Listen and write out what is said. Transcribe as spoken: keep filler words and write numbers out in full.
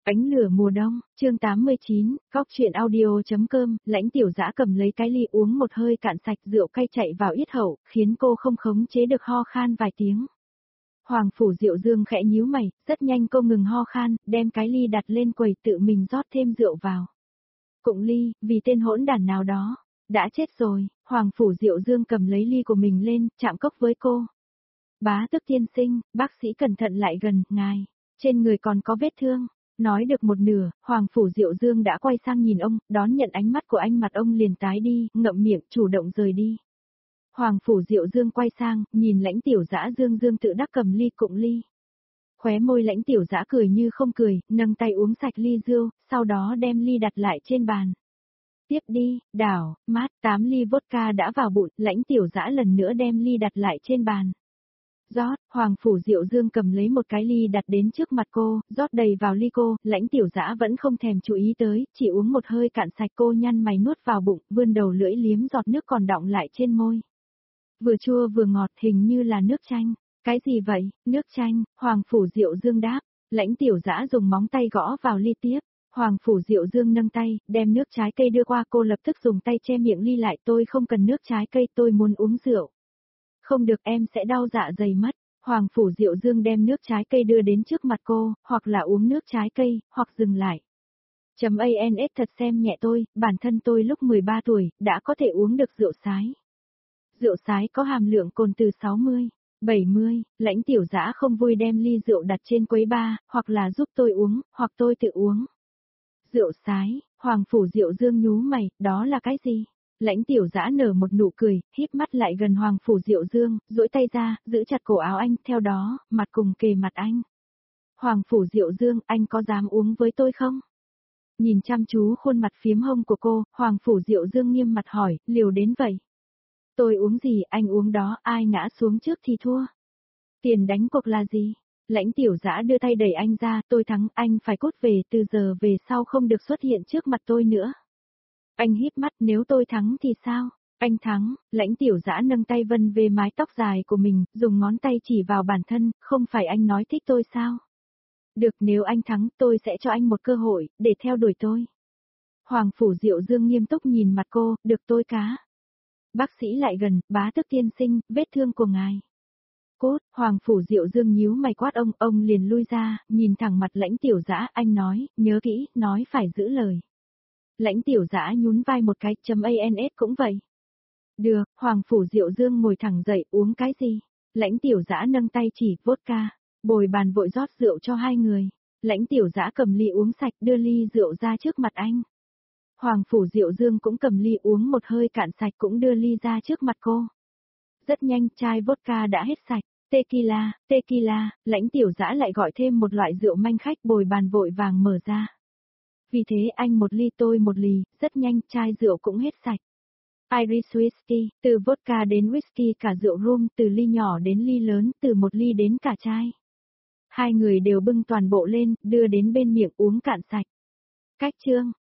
Ánh lửa mùa đông, chương tám mươi chín, góc truyện audio.com, Lãnh Tiểu Dã cầm lấy cái ly uống một hơi cạn sạch, rượu cay chạy vào yết hầu, khiến cô không khống chế được ho khan vài tiếng. Hoàng Phủ Diệu Dương khẽ nhíu mày, rất nhanh cô ngừng ho khan, đem cái ly đặt lên quầy tự mình rót thêm rượu vào. Cụng ly, vì tên hỗn đản nào đó, đã chết rồi. Hoàng Phủ Diệu Dương cầm lấy ly của mình lên, chạm cốc với cô. Bá Tước tiên sinh, bác sĩ cẩn thận lại gần, ngài, trên người còn có vết thương. Nói được một nửa, Hoàng Phủ Diệu Dương đã quay sang nhìn ông, đón nhận ánh mắt của anh, mặt ông liền tái đi, ngậm miệng, chủ động rời đi. Hoàng Phủ Diệu Dương quay sang, nhìn Lãnh Tiểu Dã Dương Dương tự đắc cầm ly cụng ly. Khóe môi Lãnh Tiểu Dã cười như không cười, nâng tay uống sạch ly rượu, sau đó đem ly đặt lại trên bàn. Tiếp đi, đảo, mát, tám ly vodka đã vào bụng, Lãnh Tiểu Dã lần nữa đem ly đặt lại trên bàn. Rót, Hoàng Phủ Diệu Dương cầm lấy một cái ly đặt đến trước mặt cô, rót đầy vào ly cô, Lãnh Tiểu Dã vẫn không thèm chú ý tới, chỉ uống một hơi cạn sạch. Cô nhăn mày nuốt vào bụng, vươn đầu lưỡi liếm giọt nước còn đọng lại trên môi. Vừa chua vừa ngọt, hình như là nước chanh. Cái gì vậy, nước chanh? Hoàng Phủ Diệu Dương đáp. Lãnh Tiểu Dã dùng móng tay gõ vào ly tiếp. Hoàng Phủ Diệu Dương nâng tay, đem nước trái cây đưa qua, cô lập tức dùng tay che miệng ly lại. Tôi không cần nước trái cây, tôi muốn uống rượu. Không được, em sẽ đau dạ dày mất. Hoàng Phủ Diệu Dương đem nước trái cây đưa đến trước mặt cô, hoặc là uống nước trái cây, hoặc dừng lại. Chấm ans thật xem nhẹ tôi, bản thân tôi lúc mười ba tuổi, đã có thể uống được rượu sái. Rượu sái có hàm lượng cồn từ sáu mươi, bảy mươi, Lãnh Tiểu Dã không vui đem ly rượu đặt trên quầy bar, hoặc là giúp tôi uống, hoặc tôi tự uống. Rượu sái, Hoàng Phủ Diệu Dương nhú mày, đó là cái gì? Lãnh Tiểu Dã nở một nụ cười, híp mắt lại gần Hoàng Phủ Diệu Dương, duỗi tay ra, giữ chặt cổ áo anh, theo đó, mặt cùng kề mặt anh. Hoàng Phủ Diệu Dương, anh có dám uống với tôi không? Nhìn chăm chú khuôn mặt phiếm hồng của cô, Hoàng Phủ Diệu Dương nghiêm mặt hỏi, liều đến vậy. Tôi uống gì, anh uống đó, ai ngã xuống trước thì thua. Tiền đánh cuộc là gì? Lãnh Tiểu Dã đưa tay đẩy anh ra, tôi thắng, anh phải cút về, từ giờ về sau không được xuất hiện trước mặt tôi nữa. Anh híp mắt, nếu tôi thắng thì sao? Anh thắng. Lãnh Tiểu Dã nâng tay vân về mái tóc dài của mình, dùng ngón tay chỉ vào bản thân, không phải anh nói thích tôi sao? Được, nếu anh thắng, tôi sẽ cho anh một cơ hội, để theo đuổi tôi. Hoàng Phủ Diệu Dương nghiêm túc nhìn mặt cô, được tôi cá. Bác sĩ lại gần, Bá Tước tiên sinh, vết thương của ngài. Cốt, Hoàng Phủ Diệu Dương nhíu mày quát ông, ông liền lui ra, nhìn thẳng mặt Lãnh Tiểu Dã, anh nói, nhớ kỹ, nói phải giữ lời. Lãnh Tiểu Dã nhún vai một cái, chấm ans cũng vậy. Được, Hoàng Phủ Diệu Dương ngồi thẳng dậy, uống cái gì? Lãnh Tiểu Dã nâng tay chỉ, vodka. Bồi bàn vội rót rượu cho hai người. Lãnh Tiểu Dã cầm ly uống sạch, đưa ly rượu ra trước mặt anh. Hoàng Phủ Diệu Dương cũng cầm ly uống một hơi cạn sạch, cũng đưa ly ra trước mặt cô. Rất nhanh, chai vodka đã hết sạch. Tequila, tequila, Lãnh Tiểu Dã lại gọi thêm một loại rượu manh khách, bồi bàn vội vàng mở ra. Vì thế anh một ly tôi một ly, rất nhanh chai rượu cũng hết sạch. Irish Whisky, từ vodka đến whisky, cả rượu rum, từ ly nhỏ đến ly lớn, từ một ly đến cả chai. Hai người đều bưng toàn bộ lên, đưa đến bên miệng uống cạn sạch. Cách chương.